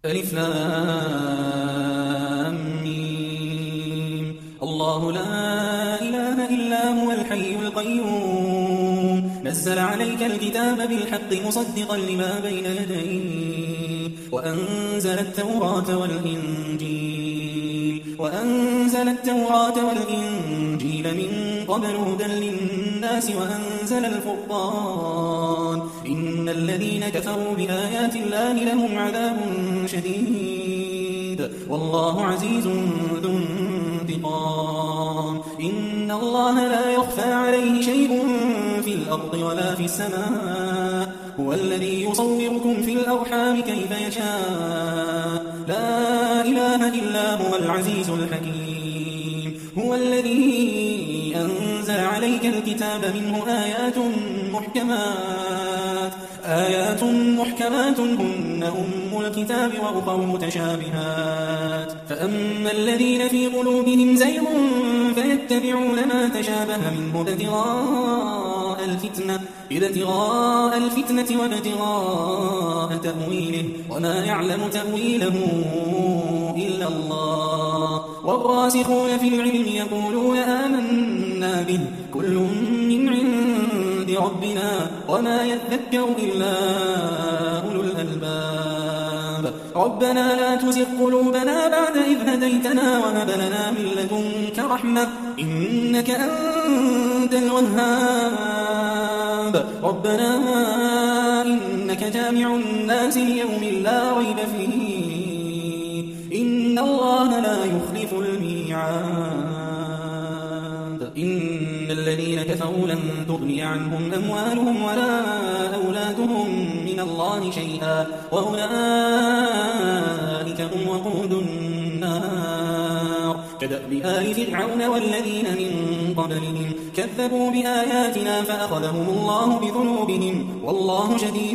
ألف لام ميم. الله لا إله إلا هو الحي القيوم نزل عليك الكتاب بالحق مصدقا لما بين يديه وأنزل التوراة والإنجيل من قبل هدى للناس وأنزل الفرقان إن الذين كفروا بآيات الله لهم عذاب شديد والله عزيز ذو انتقام. إن الله لا يخفى عليه شيء في الأرض ولا في السماء هو الذي يصوركم في الأرحام كيف يشاء لا إله إلا هو العزيز الحكيم. هو الذي أنزل عليك الكتاب منه آيات محكمات هن أم الكتاب وأخر متشابهات فأما الذين في قلوبهم زيغ فيتبعون ما تشابه منه ابتغاء الفتنة وابتغاء تأويله وما يعلم تأويله إلا الله والراسخون في العلم يقولون آمنا به كل من عند ربنا وما يذكر إلا أولو الألباب. ربنا لا تزغ قلوبنا بعد إذ هديتنا وهب لنا من لدنك رحمة إنك أنت الوهاب. ربنا إنك جامع الناس ليوم لا ريب فيه إن الله لا يخلف الميعاد. إن الذين كفروا لن تغني عنهم أموالهم ولا أولادهم من الله شيئا وأولئك هم وقود النار كدأب آل فرعون والذين من قبلهم كذبوا بآياتنا فأخذهم الله بذنوبهم والله شديد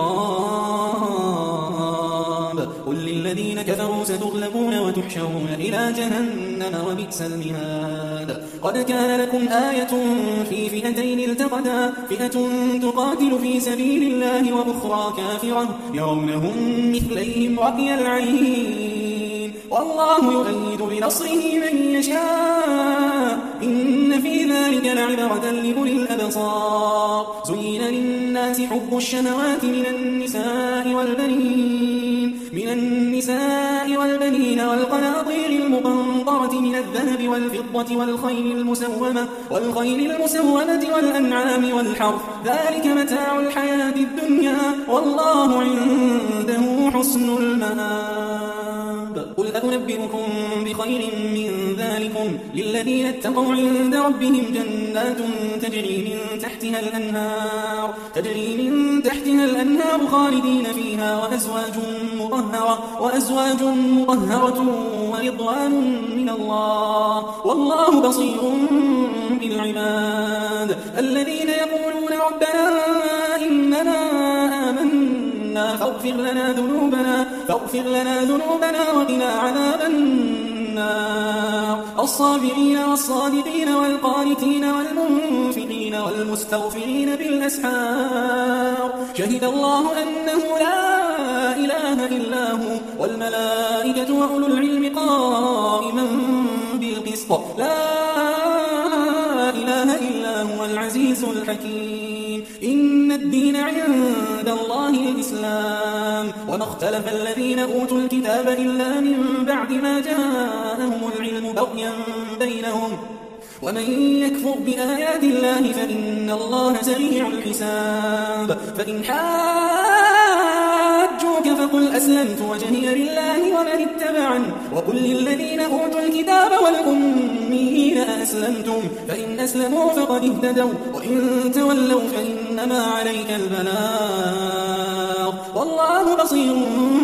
العقاب. قل للذين كفروا ستغلبون وتحشرون إلى جهنم وبئس المهاد. قد كان لكم آية في فئتين التقتا فئة تقاتل في سبيل الله وأخرى كافرة يرونهم مثليهم رأي العين والله يؤيد بنصره من يشاء إن في ذلك لعبرة لأولي الأبصار. زين للناس حب الشهوات من النساء والبنين والقناطير المقنطرة من الذهب والفضة والخيل المسومة والأنعام والحرث ذلك متاع الحياة الدنيا والله عنده حسن المآب. قل أنبئكم بخير من ذلكم للذين اتقوا عند ربهم جنات تجري من تحتها الأنهار خالدين فيها وأزواج مطهرة ورضوان من الله والله بصير بالعباد. الذين يقولون ربنا إننا آمنا فاغفر لنا ذنوبنا وقنا عذاب النار. الصابرين والصادقين والقانتين والمنفقين والمستغفرين بالأسحار شهد الله أنه لا إله إلا هو والملائكة وأولو العلم قائما بالقسط لا إله إلا هو العزيز الحكيم. إن الدين عند الله الإسلام وما اختلف الذين أوتوا الكتاب إلا من بعد ما جاءهم العلم بغيا بينهم ومن يكفر بآيات الله فإن الله سريع الحساب. فإن حاجوك فقل أسلمت وجهي لله ومن اتبعني وقل للذين أوتوا الكتاب والأميين أسلمتم فإن أسلموا فقد اهتدوا وإن تولوا فإنما عليك البلاغ والله بصير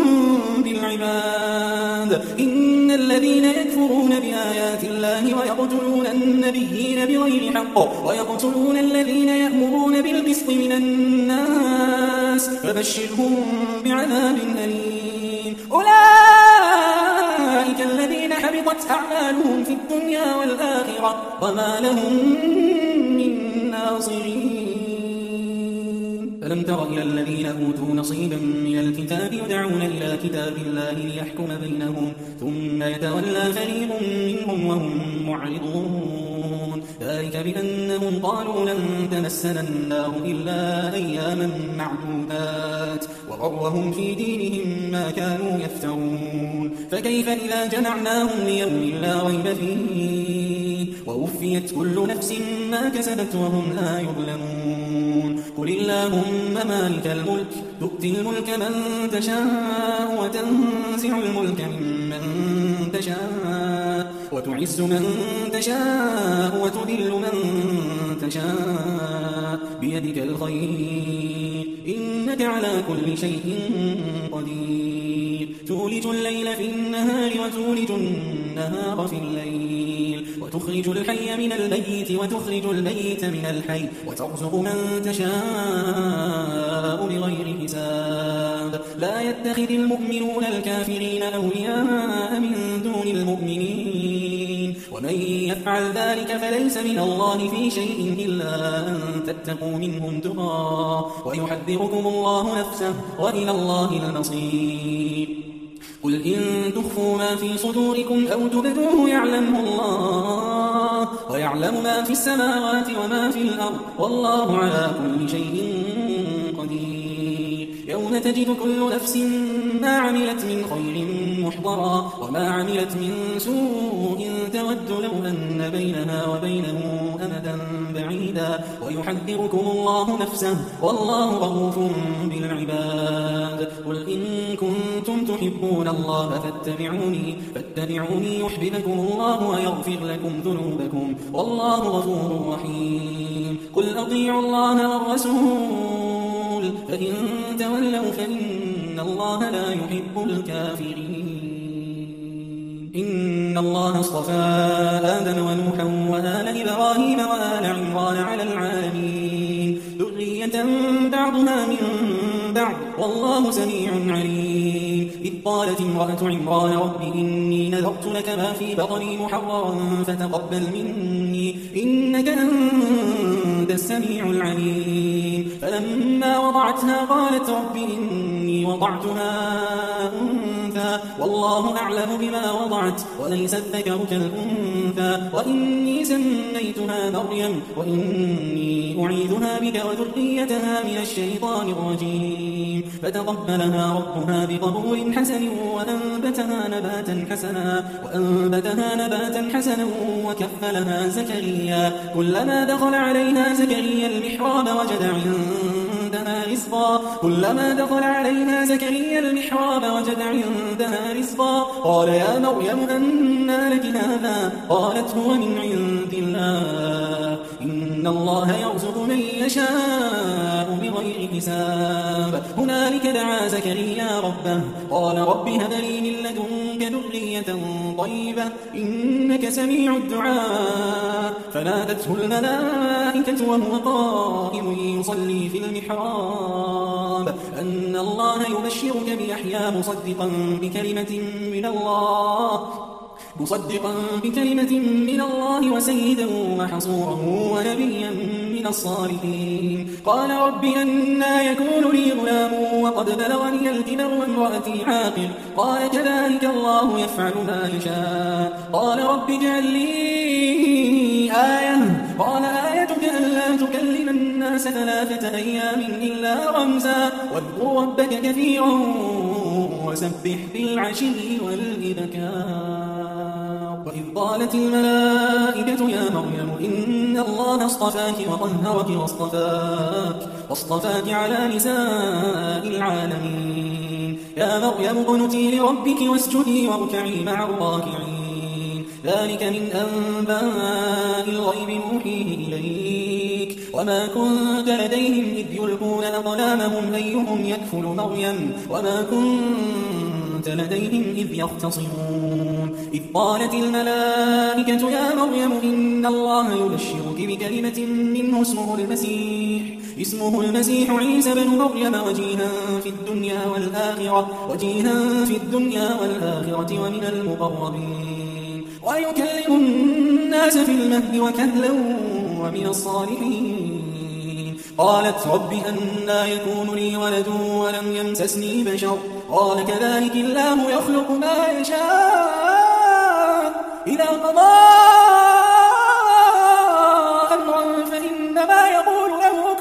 بالعباد. إن الذين يكفرون بآيات الله ويقتلون النبيين بغير حق ويقتلون الذين يأمرون بالقسط من الناس فبشرهم بعذاب أليم. أولئك الذين حبطت أعمالهم في الدنيا والآخرة وما لهم من ناصرين. ألم تر إلى الذين أوتوا نصيبا من الكتاب يدعون إلى كتاب الله ليحكم بينهم ثم يتولى فريق منهم وهم معرضون ذلك بأنهم قالوا لن تمسنا النار إلا أياما معدودات وغرهم في دينهم ما كانوا يفترون فكيف إذا جمعناهم ليوم لا ريب فيه ووفيت كل نفس ما كسبت وهم لا يظلمون قل اللهم مالك الملك تؤتي الملك من تشاء وتنزع الملك ممن تشاء وتعز من تشاء وتذل من تشاء بيدك الخير إنك على كل شيء قدير تولج الليل في النهار وتولج النهار في الليل وتخرج الحي من الميت وتخرج الميت من الحي وترزق من تشاء بغير حساب لا يتخذ المؤمنون الكافرين أولياء من دون المؤمنين ومن يفعل ذلك فليس من الله في شيء إلا أن تتقوا منهم تقى ويحذركم الله نفسه وإلى الله المصير قل إن تخفوا ما في صدوركم أو تبدوه يعلمه الله ويعلم ما في السماوات وما في الأرض والله على كل شيء قدير يوم تجد كل نفس ما عملت من خير محضرا وما عملت من سوء تود لو أن بينها وبينه أمدا بعيدا ويحذركم الله نفسه والله رؤوف بالعباد قل إن كنتم تحبون الله فاتبعوني يحببكم الله ويغفر لكم ذنوبكم والله غفور رحيم قل أطيعوا الله والرسول فإن تولوا فإن الله لا يحب الكافرين إن الله اصطفى آدم ونوحا وآل إبراهيم وآل عمران على العالمين ذرية بعضها من بعض والله سميع عليم إذ قالت امرأة عمران رب إني نذرت لك ما في بطني محررا فتقبل مني إنك أنت السميع العليم فلما وضعتها قالت رب إني وضعتها أنثى والله أعلم بما وضعت وليس الذكر كالأنثى وإني سميتها مريم وإني أعيذها بك وذريتها من الشيطان الرجيم فتقبلها ربها بقبول حسن وأنبتها نباتا حسنا وكفلها زكريا كلما دخل عليها زكريا المحراب وجد عندها رزقا قال يا مريم أنى لك هذا قالت هو من عند الله إن الله يرزق من يشاء بغير حساب هنالك دعا زكريا ربه قال رب هب لي من لدنك ذرية طيبة إنك سميع الدعاء فنادته الملائكة وهو قائم يصلي في المحراب أن الله يبشرك بيحيى مصدقا بكلمة من الله وسيدا وحصورا ونبيا من الصالحين قال رب أنى يكون لي غلام وقد بلغني الكبر وامرأتي عاقر قال كذلك الله يفعل ما يشاء قال رب اجعل لي آية قال آيتك ألا تكلم الناس 3 أيام إلا رمزا واذكر ربك كثيرا وسبح بالعشي والإبكار وإذ قالت الملائكة يا مريم إن الله اصطفاك وطهرك واصطفاك على نساء العالمين يا مريم اقنتي لربك واسجدي واركعي مع الراكعين ذلك من أنباء الغيب نوحيه إليك وما كنت لديهم إذ يلقون أقلامهم أيهم يكفل مريم وما كنت لديهم إذ يختصمون إذ قالت الملائكة يا مريم إن الله يبشرك بكلمة منه اسمه المسيح عيسى بن مريم وجيها في الدنيا والآخرة ومن المقربين ويكلم الناس في المهد وكهلا ومن الصالحين قالت رب أنى يكون لي ولد ولم يمسسني بشر قال كذلك الله يخلق ما يشاء إذا قضى أمرا فإنما يقول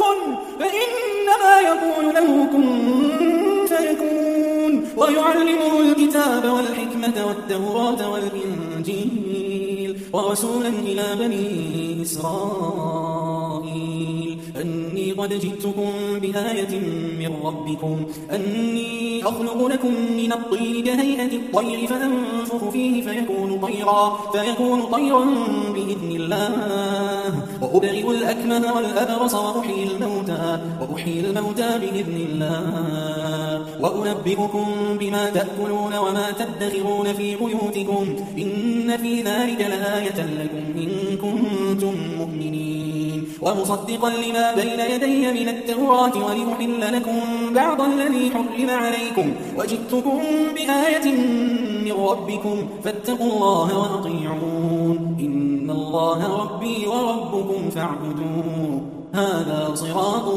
له كن فيكون ويعلمه الكتاب والحكمة والتوراة والإنجيل ورسولا إلى بني إسرائيل أني قد جئتكم بآية من ربكم أني أخلق لكم من الطين كهيئة الطير فأنفخ فيه فيكون طيرا بإذن الله وأبرئ الأكمه والأبرص وأحيي الموتى بإذن الله وأنبئكم بما تأكلون وما تدخرون في بيوتكم إن في ذلك لآية لكم إن كنتم مؤمنين ومصدقا لما بين يدي من التوراة ولأحل لكم بعض الذي حرم عليكم وجئتكم بآية من ربكم فاتقوا الله وأطيعون إن الله ربي وربكم فاعبدوه هذا صراط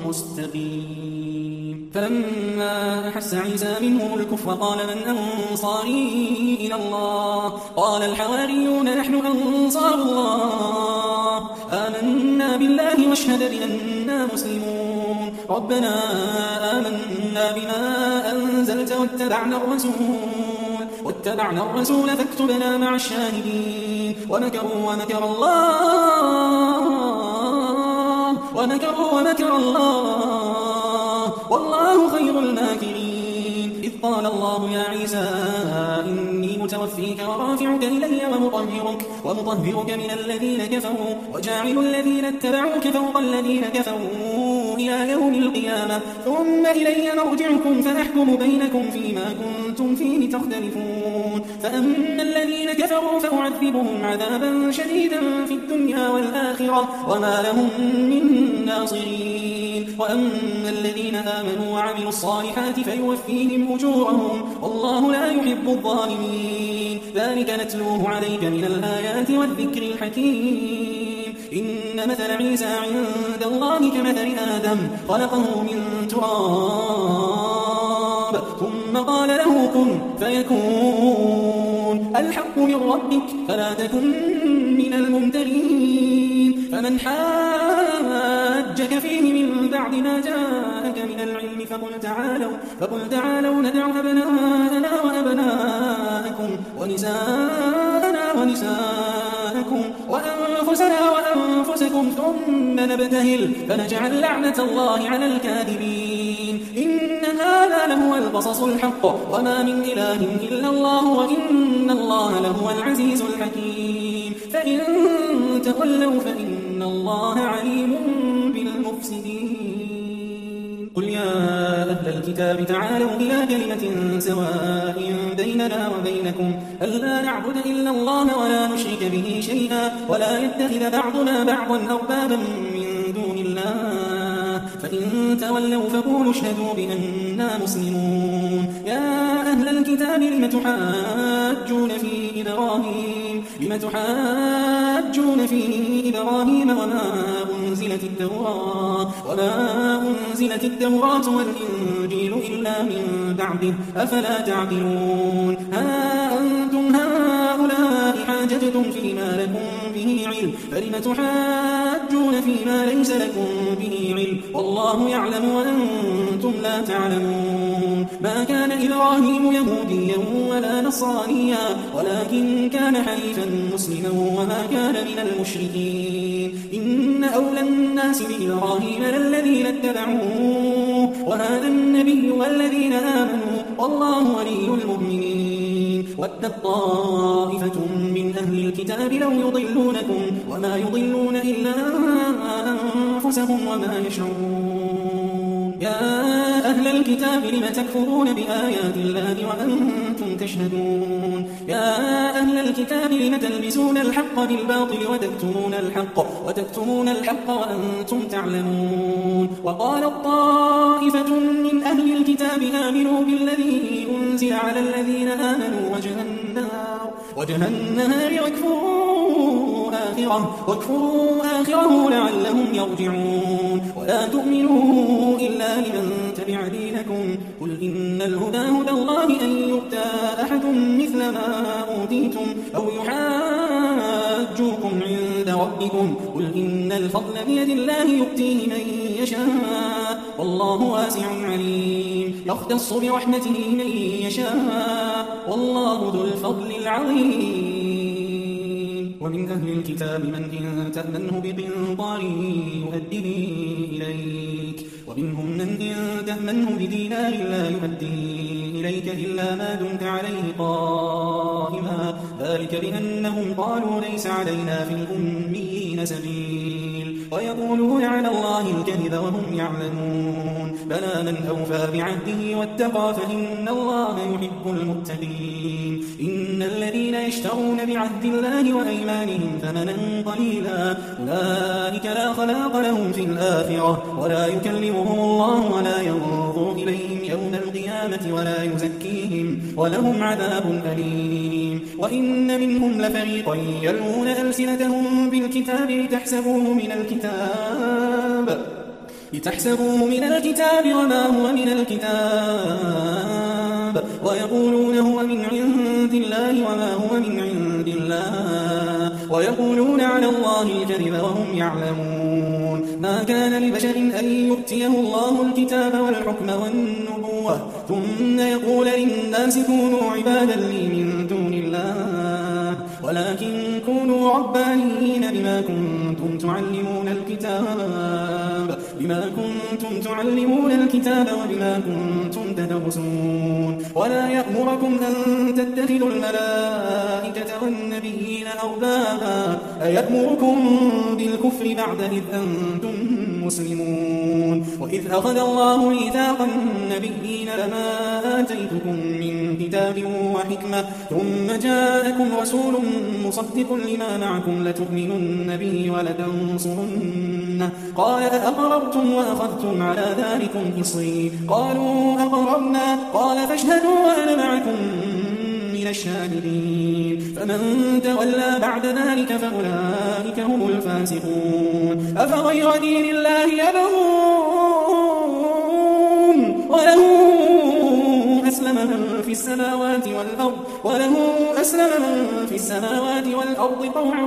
مستقيم فلما أحس عيسى منهم الكفر قال من أنصاري إلى الله قال الحواريون نحن أنصار الله آمنا بالله واشهد بأننا مسلمون ربنا آمنا بما أنزلت واتبعنا الرسول فاكتبنا مع الشاهدين ومكر الله والله خير الماكرين إذ قال الله يا عيسى إني متوفيك ورافعك إلي ومطهرك من الذين كفروا وجاعل الذين اتبعوك فوق الذين كفروا إلى يوم القيامة ثم إلي مرجعكم فأحكم بينكم فيما كنتم فيه تختلفون فأما الذين كفروا فأعذبهم عذابا شديدا في الدنيا والآخرة وما لهم من ناصرين وأما الذين آمنوا وعملوا الصالحات فيوفيهم أجورهم والله لا يحب الظالمين ذلك نتلوه عليك من الآيات والذكر الحكيم إن مثل عيسى عند الله كمثل آدم خلقه من تراب ثم قال له كن فيكون الحق من ربك فلا تكن من الممترين فمن حاجك فيه من بعد ما جاءك من العلم فقل تعالوا ندع أبناءنا وأبناءكم ونساءنا ونساءكم وأنفسنا وأنفسكم ثم نبتهل فنجعل لعنة الله على الكاذبين إن هذا لهو القصص الحق وما من إله إلا الله وإن الله لهو العزيز الحكيم فإن تولوا فإن الله عليم بالمفسدين قل يا أهل الكتاب تعالوا إلى كلمة سواء بيننا وبينكم ألا نعبد إلا الله ولا نشرك به شيئا ولا يتخذ بعضنا بعضا أربابا من دون الله فإن تولوا فقولوا اشهدوا بأننا مسلمون يا أهل الكتاب لم تحاجون في إبراهيم وما أنزلت التوراة والإنجيل إلا من بعده أفلا تعقلون ها أنتم هؤلاء حاججتم فيما لكم به علم فلم تحاجون فيما ليس لكم به علم والله يعلم وأنتم لا تعلمون ما كان إبراهيم يهوديا ولا نصرانيا ولكن كان حنيفا مسلما وما كان من المشركين إن أولى الناس بإبراهيم للذين اتبعوه وهذا النبي والذين آمنوا والله ولي المؤمنين ودت طائفة من أهل الكتاب لو يضلونكم وما يضلون إلا أنفسهم وما يشعرون يا أهل الكتاب لم تكفرون بآيات الله وأنتم تشهدون يا أهل الكتاب لم تلبسون الحق بالباطل وتكتمون الحق وأنتم تعلمون وقال الطائفة من أهل الكتاب آمنوا بالذي أنزل على الذين آمنوا وجه النهار واكفروا واكفروا آخره لعلهم يرجعون. ولا تؤمنوا إلا لمن تبع دينكم. قل إن الهدى هدى الله أن يؤتى أحد مثل ما أوتيتم أو يحاجوكم عند ربكم. قل إن الفضل بيد الله يؤتيه من يشاء والله واسع عليم. يختص برحمته من يشاء والله ذو الفضل العظيم. ومن أهل الكتاب من إن تأمنه بقنطار يؤديه إليك ومنهم من إن تأمنه بدينار لا يؤديه إليك إلا ما دمت عليه قائما ذلك بأنهم قالوا ليس علينا في الأميين سبيل ويقولون على الله الكذب وهم يعلمون. بلى من أوفى بعهده واتقى فإن الله يحب المتقين. إن الذين يشترون بعهد الله وأيمانهم ثمنا قليلا أولئك لا خلاق لهم في الآخرة ولا يكلمهم الله ولا ينظر إليهم يوم القيامة ولا يزكيهم ولهم عذاب أليم. وإن منهم لفريقا يلوون ألسنتهم بالكتاب لتحسبوه من الكتاب وما هو من الكتاب ويقولون هو من عند الله وما هو من عند الله ويقولون على الله الكذب وهم يعلمون. ما كان لبشر أن يؤتيه الله الكتاب والحكم والنبوة ثم يقول للناس كونوا عبادا لي من دون الله ولكن كونوا ربانيين بما كنتم تعلمون الكتاب وبما كنتم تدرسون. ولا يأمركم أن تتخذوا الملائكة والنبيين أربابا أيأمركم بالكفر بعد إذ أنتم مسلمون. وإذ أخذ الله ميثاق النبيين لما آتيتكم من كتاب وحكمة ثم جاءكم رسول مصدق لما معكم لتؤمنن به ولتنصرنه قال أأقررتم وأخذتم على ذلكم إصري قالوا أقررنا قال فاشهدوا وأنا معكم من الشاهدين. فمن تولى بعد ذلك فأولئك هم الفاسقون. أفغير دين الله يبغون وله أسلم من في السماوات والأرض طوعا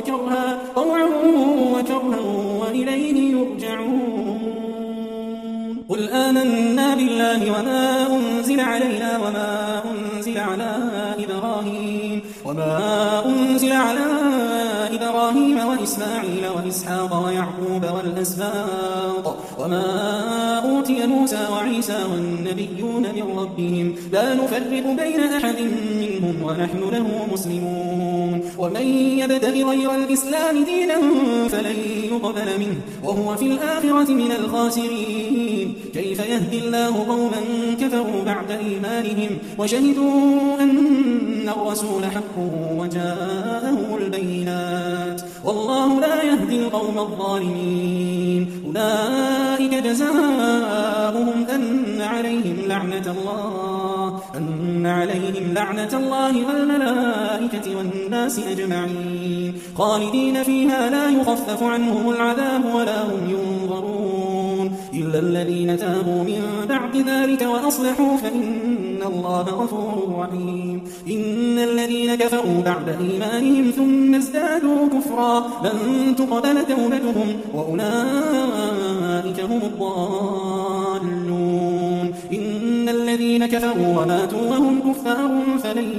وكرها وإليه يرجعون. قل آمنا بالله وما أنزل علينا وما أنزل على إبراهيم وإسماعيل وإسحاق ويعقوب والأسباط وما أوتي موسى وعيسى والنبيون من ربهم لا نفرق بين أحد منهم ونحن له مسلمون. ومن يبتغ غير الإسلام دينا فلن يقبل منه وهو في الآخرة من الخاسرين. كيف يهدي الله قوما كفروا بعد إيمانهم وشهدوا أن الرسول حق وجاءهم البينات والله لا يهدي القوم الظالمين. أولئك جزاؤهم أن عليهم لعنة الله والملائكة والناس أجمعين خالدين فيها لا يخفف عنهم العذاب ولا هم ينظرون إلا الذين تابوا من بعد ذلك وأصلحوا فإن الله غفور رحيم. إن الذين كفروا بعد إيمانهم ثم ازدادوا كفرا لن تقبل توبتهم وأولئك هم الضالون. إن الذين كفروا وماتوا وهم كفار فلن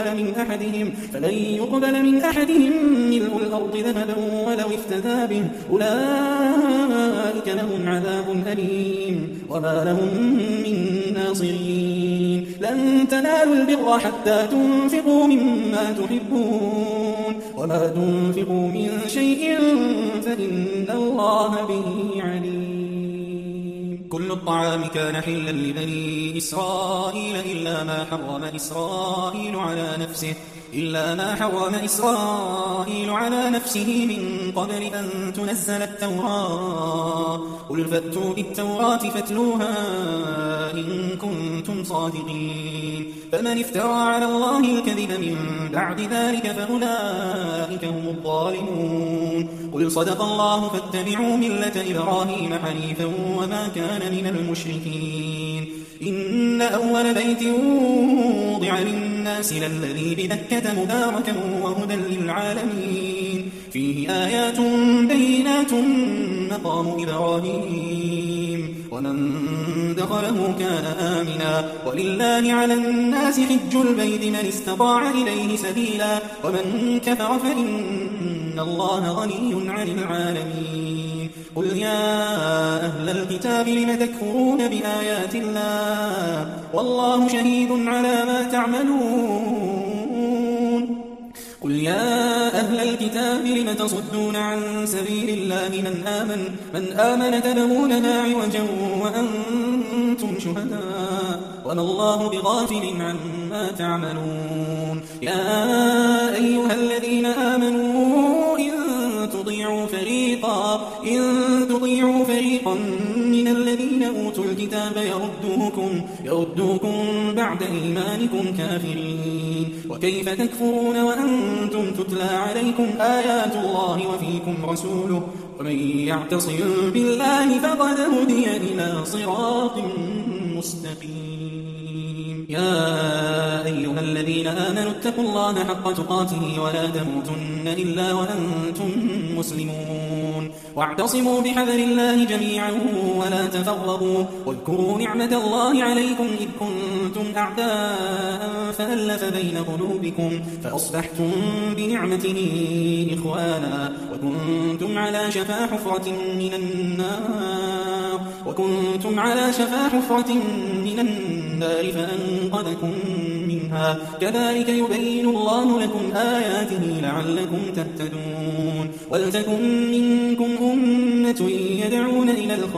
يقبل من أحدهم ملء الأرض ذهبا ولو افتدى به أولئك لهم عذاب أليم وما لهم من ناصرين. لن تنالوا البر حتى تنفقوا مما تحبون وما تنفقوا من شيء فإن الله به عليم. كل الطعام كان حلا لبني إسرائيل إلا ما حرم إسرائيل على نفسه من قبل أن تنزل التوراة. قل فأتوا بالتوراة فاتلوها إن كنتم صادقين. فمن افترى على الله الكذب من بعد ذلك فأولئك هم الظالمون. قل صدق الله فاتبعوا ملة إبراهيم حنيفا وما كان من المشركين. إن أول بيت وضع للناس للذي ببكة مباركا وهدى للعالمين فيه آيات بينات مقام إبراهيم ومن دخله كان آمنا ولله على الناس حج البيت من استطاع إليه سبيلا ومن كفر فإن الله غني عن العالمين. قل يا أهل الكتاب لم تكفرون بآيات الله والله شهيد على ما تعملون. قل يا أهل الكتاب لم تصدون عن سبيل الله من آمن تبغونها عوجا وأنتم شهداء وما الله بغافل عما تعملون. يا أيها الذين آمنوا إن تطيعوا فريقا من الذين أوتوا الكتاب يردوكم بعد إيمانكم كافرين. وكيف تكفرون وأنتم تتلى عليكم آيات الله وفيكم رسوله ومن يعتصم بالله فقد هدي إلى صراط مستقيم. يا أيها الذين آمنوا اتقوا الله حق تقاته ولا تموتن إلا وأنتم مسلمون. واعتصموا بحبل الله جميعا ولا تفرقوا واذكروا نعمة الله عليكم إذ كنتم أعداء فألف بين قلوبكم فأصبحتم بنعمته إخوانا وكنتم على شفا حفرة من النار فأنقذكم منها. كذلك يبين الله لكم آياته لعلكم تهتدون. ولتكن منكم أمة يدعون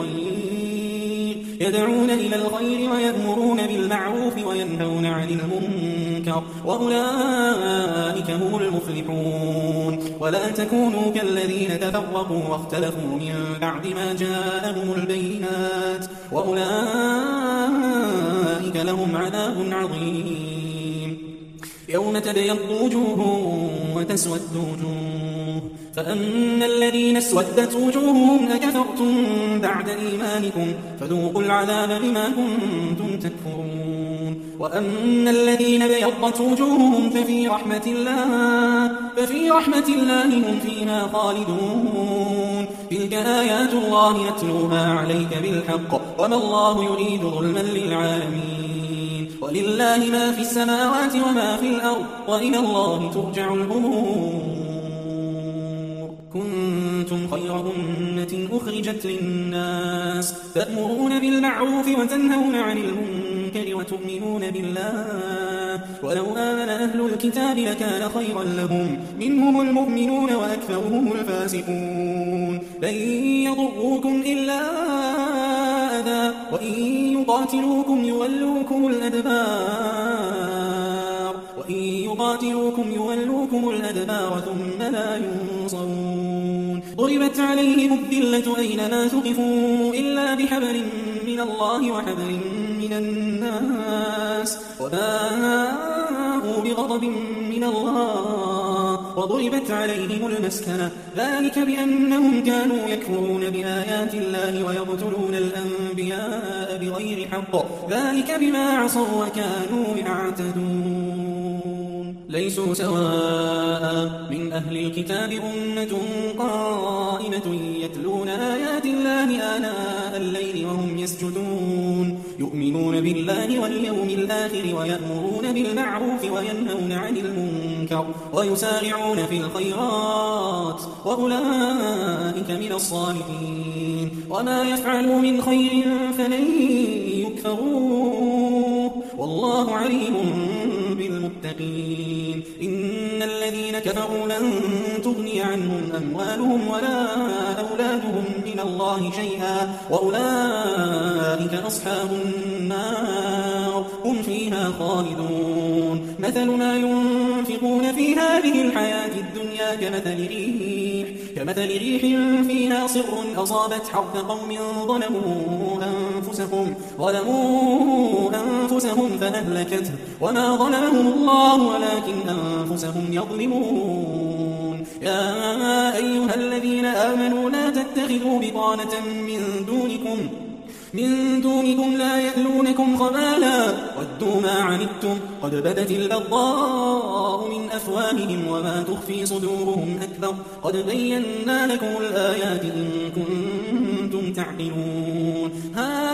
إلى الخير ويأمرون بالمعروف وينهون عن المنكر وأولئك هم المفلحون. ولا تكونوا كالذين تفرقوا واختلفوا من بعد ما جاءهم البينات وأولئك لهم عذاب عظيم. يوم تبيض وجوه وتسود وجوه فأما الذين اسودت وجوههم أكفرتم بعد إيمانكم فذوقوا العذاب بما كنتم تكفرون. وأما الذين بيضت وجوههم ففي رحمة الله هم فيها خالدون. تلك آيات الله نتلوها عليك بالحق وما الله يريد ظلما للعالمين. ولله ما في السماوات وما في الأرض وإلى الله ترجع الأمور. كنتم خير أمة أخرجت للناس تأمرون بالمعروف وتنهون عن المنكر وتؤمنون بالله ولو آمن أهل الكتاب لكان خيرا لهم منهم المؤمنون وأكثرهم الفاسقون. لن يضروكم إلا أذى وإن يقاتلوكم يولوكم الأدبار ثم لا ينصرون. ضربت عليهم الذلة أينما ثقفوا إلا بحبل من الله وحبل من الناس وباءوا بغضب من الله وضربت عليهم المسكنة ذلك بأنهم كانوا يكفرون بآيات الله ويقتلون الأنبياء بغير حق ذلك بما عصوا وكانوا يعتدون. ليسوا سواء من أهل الكتاب أمة قائمة يتلون آيات الله آناء الليل وهم يسجدون يؤمنون بالله واليوم الآخر ويأمرون بالمعروف وينهون عن المنكر ويسارعون في الخيرات وأولئك من الصالحين. وما يفعلوا من خير فلن يكفروه والله عليم بالمتقين. إن الذين كفروا لن تغني عنهم أموالهم ولا أولادهم من الله شيئا وأولئك أصحاب النار هم فيها خالدون. مثل ما ينفقون في هذه الحياة الدنيا كمثل ريح فيها صر أصابت حرث قوم ظلموا أنفسهم فأهلكته وما ظلمهم الله ولكن أنفسهم يظلمون. يا أيها الذين آمنوا لا تتخذوا بطانة من دونكم لا يألونكم خبالا ودوا ما عنتم قد بدت البغضاء من أفواههم وما تخفي صدورهم أكبر قد بينا لكم الآيات إن كنتم تعقلون. ها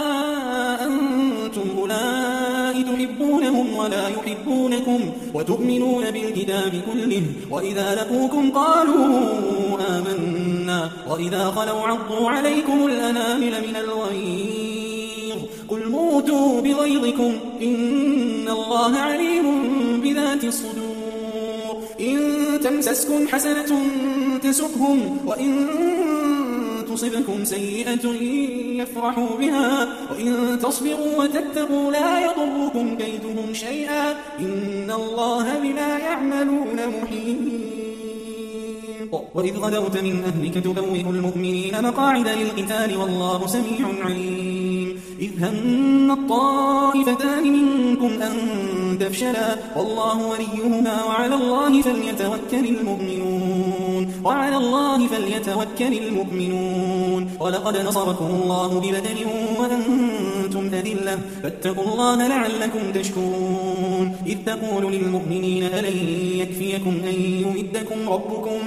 أنتم أولئك تحبونهم ولا يحبونكم وتؤمنون بالكتاب كله وإذا لقوكم قالوا آمنا وإذا خلوا عضوا عليكم الأنامل من الغيظ قل موتوا بغيظكم إن الله عليم بذات الصدور. إن تمسسكم حسنة تسؤهم وإن تصبكم سيئة يفرحوا بها وإن تصبروا وتتقوا لا يضركم كيدهم شيئا إن الله بما يعملون محيط. وإذ غدوت من أهلك تبوئ المؤمنين مقاعد للقتال والله سميع عليم. إذ هم الطائفتان منكم أن تفشلا والله وليهما وعلى الله فليتوكل المؤمنون. ولقد نصركم الله ببدر وأنتم أذلة فاتقوا الله لعلكم تشكرون. إذ تقول للمؤمنين ألن يكفيكم أن يمدكم ربكم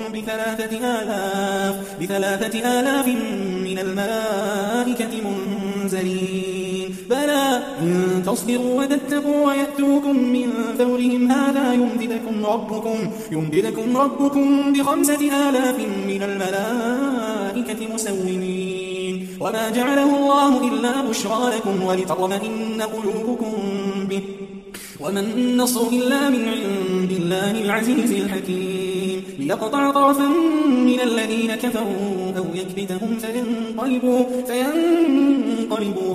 بثلاثة آلاف من الملائكة منزلين بلى إن تصبروا وتتقوا ويأتوكم من فورهم هذا يمددكم ربكم ب5,000 من الملائكة مسومين. وما جعله الله إلا بشرى لكم ولتطمئن قلوبكم به وما النصر إلا من عند الله العزيز الحكيم. ليقطع طرفا من الذين كفروا أو يكبتهم فينقلبوا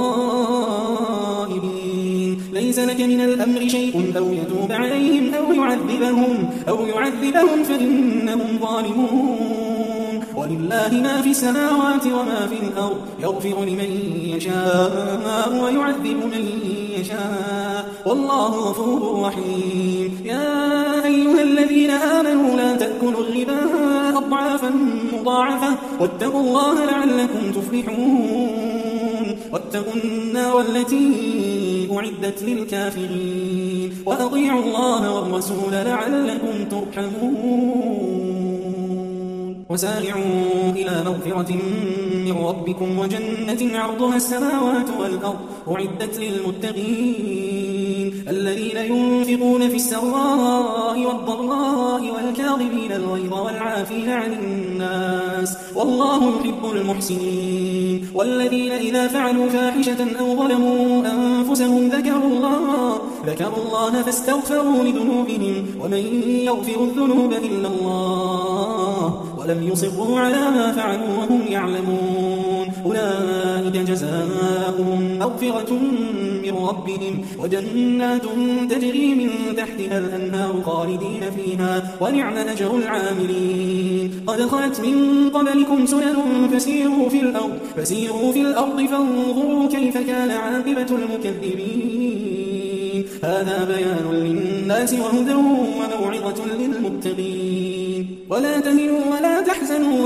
خائبين. ليس لك من الأمر شيء أو يتوب عليهم أو يعذبهم فإنهم ظالمون. ولله ما في السماوات وما في الأرض يغفر لمن يشاء ويعذب من يشاء والله غفور رحيم. يا أيها الذين آمنوا لا تأكلوا الربا أضعافا مضاعفة واتقوا الله لعلكم تفلحون. واتقوا النار التي أعدت للكافرين وأطيعوا الله والرسول لعلكم ترحمون. وسارعوا إلى مغفرة من ربكم وجنة عرضها السماوات والأرض أعدت للمتقين الذين ينفقون في السراء والضراء والكاظمين الغيظ والعافين عن الناس والله يحب المحسنين. والذين إذا فعلوا فاحشة أو ظلموا أنفسهم ذكروا الله فاستغفروا لذنوبهم ومن يغفر الذنوب إلا الله ولم يصروا على ما فعلوا وهم يعلمون. أولئك جزاؤهم مغفرة من ربهم وجنات تجري من تحتها الأنهار خالدين فيها ونعم أجر العاملين. قد خلت من قبلكم سنن فسيروا في الأرض فانظروا كيف كان عاقبة المكذبين. هذا بيان للناس وهدى وموعظة للمتقين. ولا تهنوا ولا تحزنوا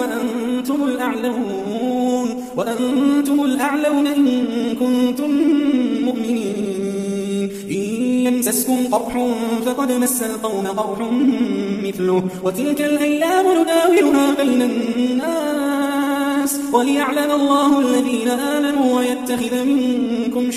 وأنتم الأعلون إن كنتم مؤمنين. إن يمسسكم قرح فقد مس القوم قرح مثله وتلك الأيام نداولها بين الناس وليعلم الله الذين آمنوا ويتخذ منكم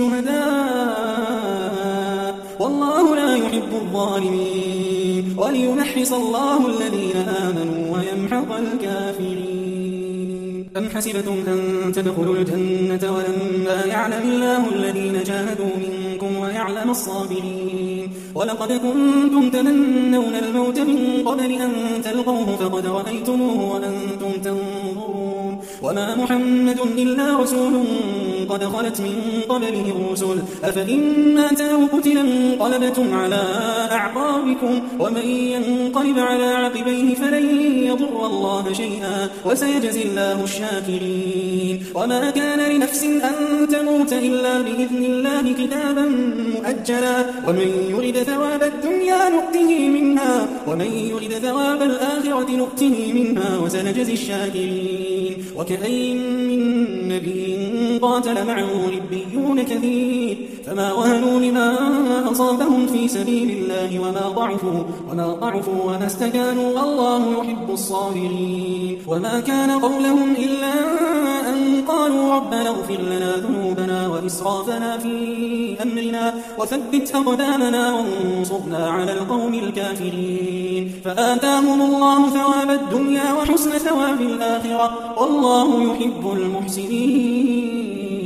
شهداء والله لا يحب الظالمين وليمحص الله الذين آمنوا ويمحق الكافرين. أم حسبتم أن تدخلوا الجنة ولما يعلم الله الذين جاهدوا منكم ويعلم الصابرين ولقد كنتم تمنون الموت من قبل أن تلقوه فقد رأيتموه وأنتم تنظرون وما محمد إلا رسول قد خلت من قبله الرسل أفإن مات أو قتل انقلبتم على أعقابكم ومن ينقلب على عقبيه فلن يضر الله شيئا وسيجزي الله الشاكرين وما كان لنفس أن تموت إلا بإذن الله كتابا مؤجلا ومن يرد ثواب الدنيا نؤته منها ومن يرد ثواب الآخرة نؤته منها وسنجزي الشاكرين وكأين من نبي قاتل معه ربيون كثير فما وهنوا لما أصابهم في سبيل الله وما ضعفوا وما استكانوا والله يحب الصابرين وما كان قولهم إلا أن قالوا ربنا اغفر لنا ذنوبنا وإسرافنا في أمرنا وثبت أقدامنا وانصرنا على القوم الكافرين فآتاهم الله ثواب الدنيا وحسن ثواب الآخرة والله يحب المحسنين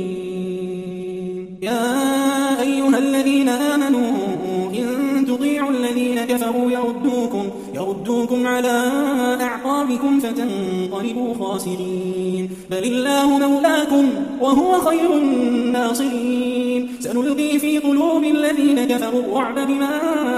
يا أيها الذين آمنوا إن تطيعوا الذين كفروا يردوكم على أعقابكم فتنقلبوا خاسرين بل الله مولاكم وهو خير الناصرين سنلقي في قلوب الذين كفروا الرعب بما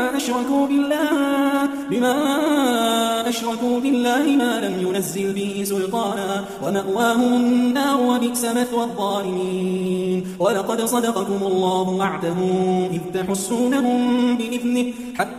أشركوا بالله ما لم ينزل به سلطانا ومأواهم النار وبئس مثوى الظالمين ولقد صدقكم الله وعده إذ تحسونهم بإذنه حتى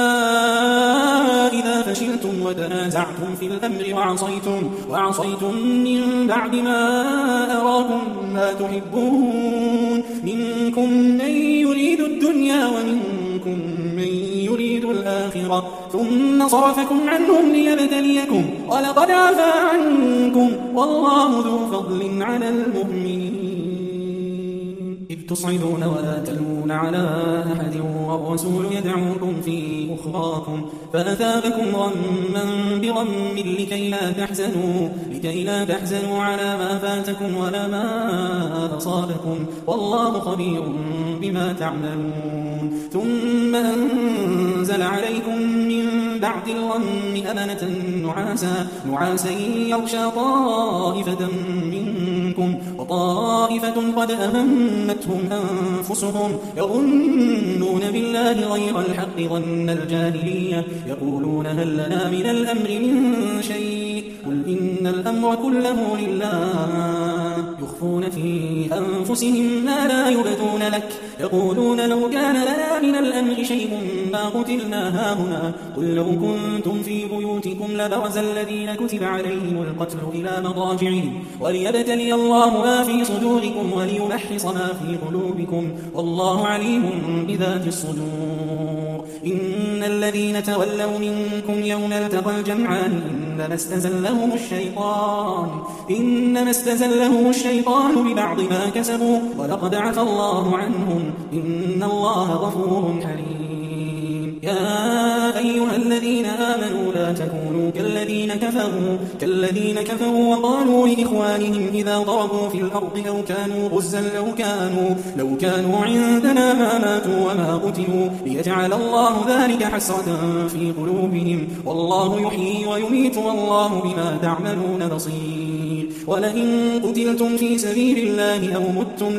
إذا فشلتم وتنازعتم في الأمر وعصيتم من بعد ما أراكم ما تحبون منكم من يريد الدنيا ومنكم من يريد الآخرة ثم صرفكم عنهم ليبتليكم ولقد عفا عنكم والله ذو فضل على المؤمنين إذ تصعدون ولا تلوون على أحد والرسول يدعوكم في أخراكم فأثابكم غما بغم لكي لا تحزنوا على ما فاتكم ولا ما أصابكم والله خبير بما تعملون ثم أنزل عليكم من بعد الغم أمنة نعاسا يغشى طائفة منكم وطائفة قد أهمتهم أنفسهم يظنون بالله غير الحق ظن الجاهلية يقولون هل لنا من الأمر من شيء قل إن الأمر كله لله يخفون في أنفسهم ما لا يبدون لك يقولون لو كان لنا من الأمر شيء ما قتلنا هاهنا قل لو كنتم في بيوتكم لبرز الذين كتب عليهم القتل إلى مضاجعهم وليبتلي الله ما في صدوركم وليمحص ما في قلوبكم والله عليم بذات الصدور إن الذين تولوا منكم يوم التقى الجمعان إنما استزلهم الشيطان ببعض ما كسبوا ولقد عفى الله عنهم إن الله غفور حليم يا أيها الذين آمنوا لا تكونوا كالذين كفروا وقالوا لإخوانهم إذا ضربوا في الأرض أو كانوا غزا لو كانوا عندنا ما ماتوا وما قتلوا ليجعل الله ذلك حسرة في قلوبهم والله يحيي ويميت والله بما تعملون بصير ولئن قتلتم في سبيل الله أو متم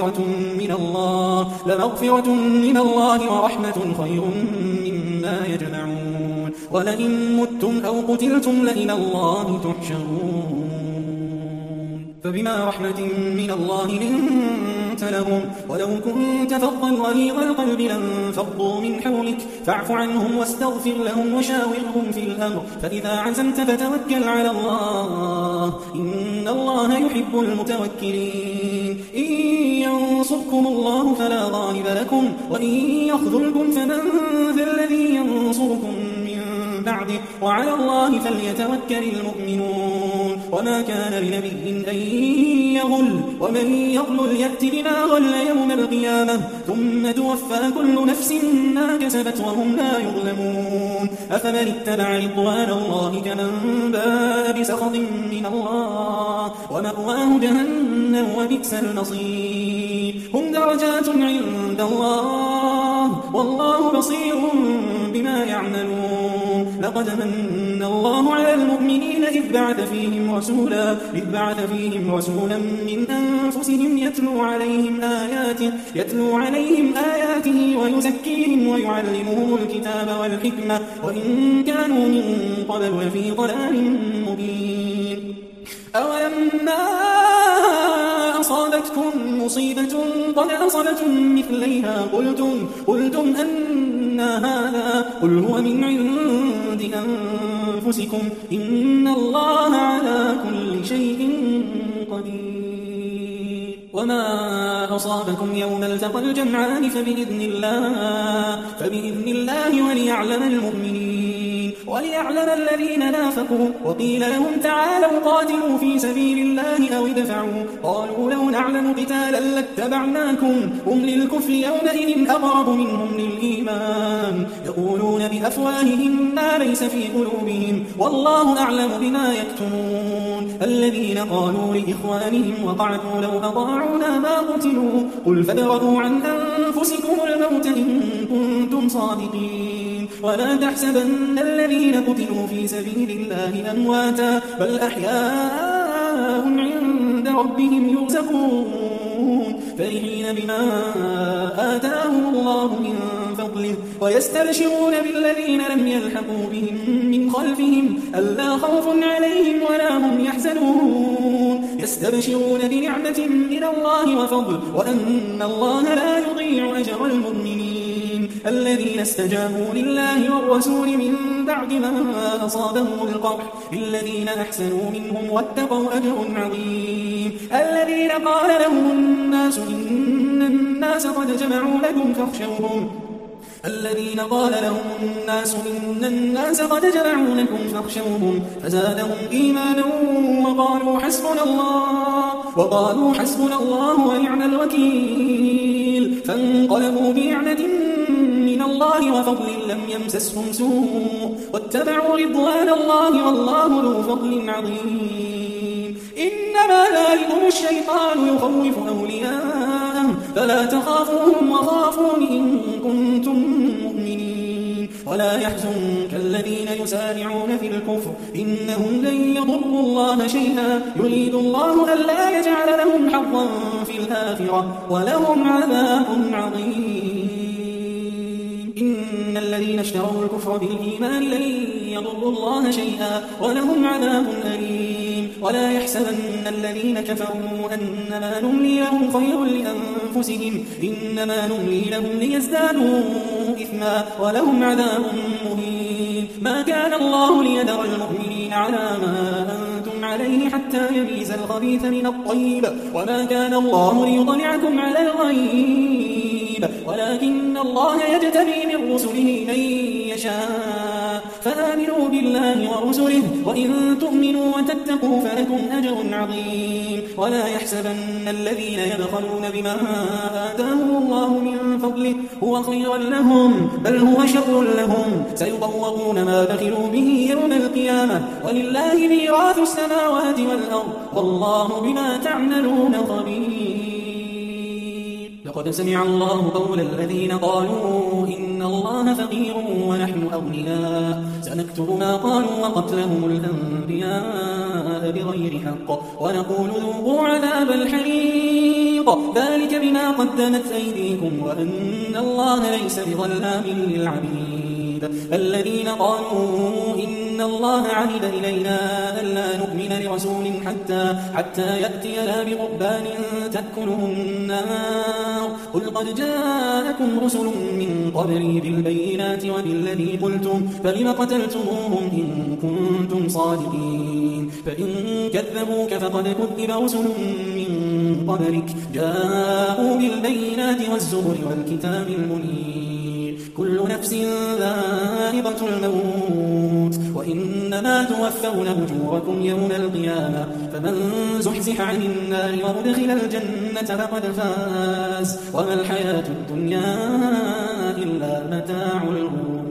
لمغفرة من الله ورحمة خير مما يجمعون ولئن متم أو قتلتم لإلى الله تحشرون فبما رحمة من الله لنت لهم ولو كنت فظا غليظ القلب لانفضوا من حولك فاعف عنهم واستغفر لهم وشاورهم في الأمر فإذا عزمت فتوكل على الله إن الله يحب المتوكلين إن ينصركم الله فلا غالب لكم وإن يخذلكم فمن ذا الذي ينصركم من بعده وعلى الله فليتوكل المؤمنون وما كان لنبي أن يغل ومن يغل يأت بما غل يوم القيامة ثم توفى كل نفس ما كسبت وهم لا يظلمون أفمن اتبع رضوان الله كمن باء بسخط من الله ومأواه جهنم وبئس المصير هم درجات عند الله والله بصير بما يعملون لقد من الله على المؤمنين إذ بعث فيهم رسولا من أنفسهم يتلو عليهم آياته ويزكيهم ويعلمهم الكتاب والحكمة وإن كانوا من قبل لفي ضلال مبين أولما أصابتكم مصيبة قد أصبتم مثليها قلتم أن هذا قل هو من عند أنفسكم إن الله على كل شيء قدير وما أصابكم يوم التقى الجمعان فبإذن الله وليعلم المؤمنين وليعلم الذين نافقوا وقيل لهم تعالوا قاتلوا في سبيل الله أو ادفعوا قالوا لو نعلم قتالا لاتبعناكم هم للكفر يومئذ أقرب منهم للإيمان يقولون بأفواههم ما ليس في قلوبهم والله أعلم بما يكتمون الذين قالوا لإخوانهم وقعدوا لو أطاعونا ما قتلوا قل فادرءوا عن أنفسكم الموت إن كنتم صادقين ولا تحسبن الذين قتلوا في سبيل الله أمواتا بل أحياء عند ربهم يرزقون فرحين بما آتاهم الله من فضله ويستبشرون بالذين لم يلحقوا بهم من خلفهم ألا خوف عليهم ولا هم يحزنون يستبشرون بنعمة من الله وفضل وأن الله لا يضيع أجر المؤمنين الذين استجابوا لله والرسول من بعد ما أصابهم القرح للذين أحسنوا منهم واتقوا أجر عظيم الذين قال لهم الناس إن الناس قد جمعوا لكم فاخشوهم فزادهم إيمانا وقالوا حسبنا الله ونعم الوكيل فانقلبوا بنعمة من الله وفضل لم يمسسهم سوء واتبعوا رضوان الله والله ذو فضل عظيم إنما ذلكم الشيطان يخوف أولياءه فلا تخافوهم وخافون إن كنتم مؤمنين ولا يحزنك الذين يسارعون في الكفر إنهم لن يضروا الله شيئا يريد الله ألا يجعل لهم حظا في الآخرة ولهم عذاب عظيم إن الذين اشتروا الكفر بالإيمان لن يضروا الله شيئا ولهم عذاب أليم ولا يحسبن الذين كفروا أنما نملي لهم خير لأنفسهم إنما نملي لهم ليزدادوا إثما ولهم عذاب مهين ما كان الله ليذر المؤمنين على ما أنتم عليه حتى يميز الخبيث من الطيب وما كان الله ليطلعكم على الغيب ولكن الله يجتبي من رسله من يشاء فآمنوا بالله ورسله وإن تؤمنوا وتتقوا فلكم أجر عظيم ولا يحسبن الذين يبخلون بما آتاهم الله من فضله هو خيرا لهم بل هو شر لهم سيطوقون ما بخلوا به يوم القيامة ولله ميراث السماوات والأرض والله بما تعملون خبير لقد سمع الله قول الذين قالوا إن الله فقير ونحن أغنياء سنكتب ما قالوا وقتلهم الأنبياء بغير حق ونقول ذوقوا عذاب الحريق ذلك بما قدمت أيديكم وأن الله ليس بظلام للعبيد الذين قالوا إن الله عهد إلينا ألا نؤمن لرسول حتى يأتينا بقربان تأكله النار قل قد جاءكم رسل من قبلي بالبينات وبالذي قلتم فلم قتلتموهم إن كنتم صادقين فإن كذبوك فقد كذب رسل من قبلك جاءوا بالبينات والزبر والكتاب المنير كل نفس ذائقة الموت وإنما توفون أجوركم يوم القيامة فمن زحزح عن النار وأدخل الجنة فقد فاز وما الحياة الدنيا إلا متاع الغرور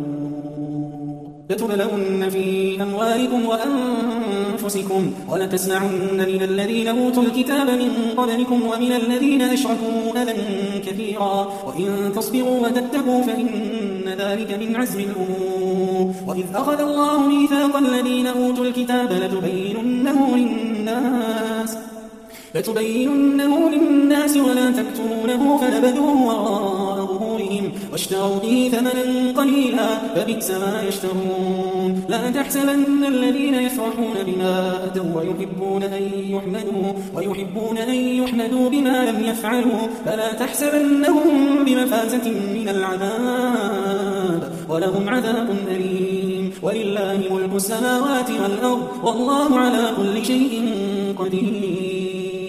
لتبلون في أموالكم وأنفسكم ولتسمعن من الذين أوتوا الكتاب من قبلكم ومن الذين أشركوا أذى كثيرا وإن تصبروا وتتقوا فإن ذلك من عزم الأمور وإذ أخذ الله ميثاق الذين أوتوا الكتاب لتبيننه للناس ولا تكتمونه فنبذوه وراء ظهورهم واشتروا به ثمنا قليلا فبئس ما يشترون لا تحسبن الذين يفرحون بما أتوا ويحبون أن يحمدوا بما لم يفعلوا فلا تحسبنهم بمفازة من العذاب ولهم عذاب أليم ولله ملك السماوات والأرض والله على كل شيء قدير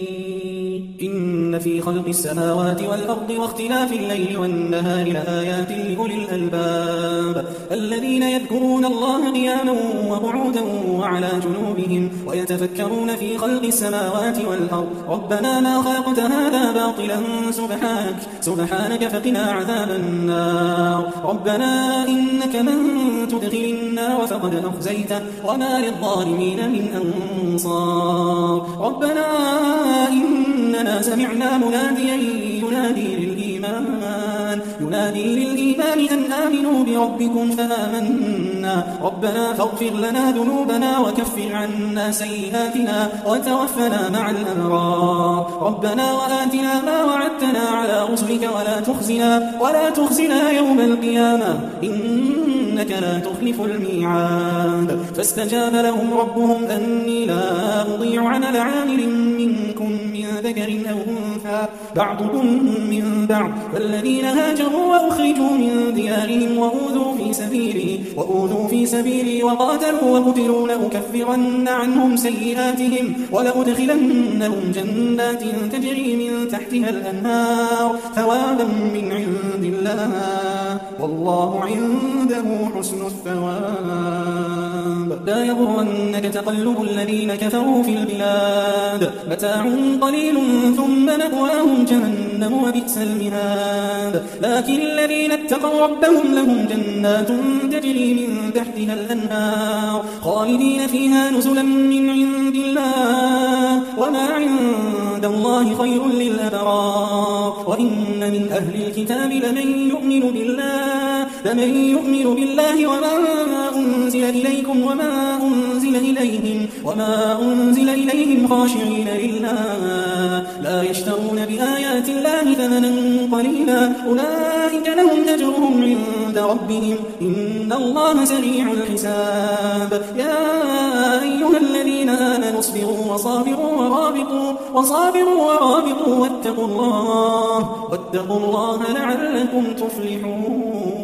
إن في خلق السماوات والأرض واختلاف الليل والنهار لآيات لأولي الألباب الذين يذكرون الله قياما وقعودا وعلى جنوبهم ويتفكرون في خلق السماوات والأرض ربنا ما خلقت هذا باطلا سبحانك فقنا عذاب النار ربنا إنك من تدخل النار فقد أخزيته وما للظالمين من أنصار ربنا إننا سمعنا مناديا ينادي للإيمان أن آمنوا بربكم فآمنا ربنا فاغفر لنا ذنوبنا وكفر عنا سيئاتنا وتوفنا مع الأبرار ربنا وآتنا ما وعدتنا على رسلك ولا تخزنا يوم القيامة إنك لا تخلف الميعاد فاستجاب لهم ربهم أني لا أضيع عمل عامل منكم من ذكر أو أنثى بعضكم من بعض والذين هاجروا وأخرجوا من ديارهم وأوذوا في سبيلي وقاتلوا وقتلوا لأكفرن عنهم سيئاتهم ولأدخلنهم جنات تجري من تحتها الأنهار ثوابا من عند الله والله عنده حسن الثواب لا يغرنك تقلب الذين كفروا في البلاد متاع قليل ثم مأواهم جهنم وبئس المهاد لكن الذين اتقوا ربهم لهم جنات تجري من تحتها الأنهار خالدين فيها نزلا من عند الله وما عند الله خير للأبرار وإن من أهل الكتاب لمن يؤمن بالله وما أنزل إليكم وما أنزل إليهم خاشعين لله لا يشترون بآيات الله ثمنا قليلا أولئك لهم أجرهم عند ربهم إن الله سريع الحساب يا أيها الذين آمنوا اصبروا وصابروا ورابطوا واتقوا الله لعلكم تفلحون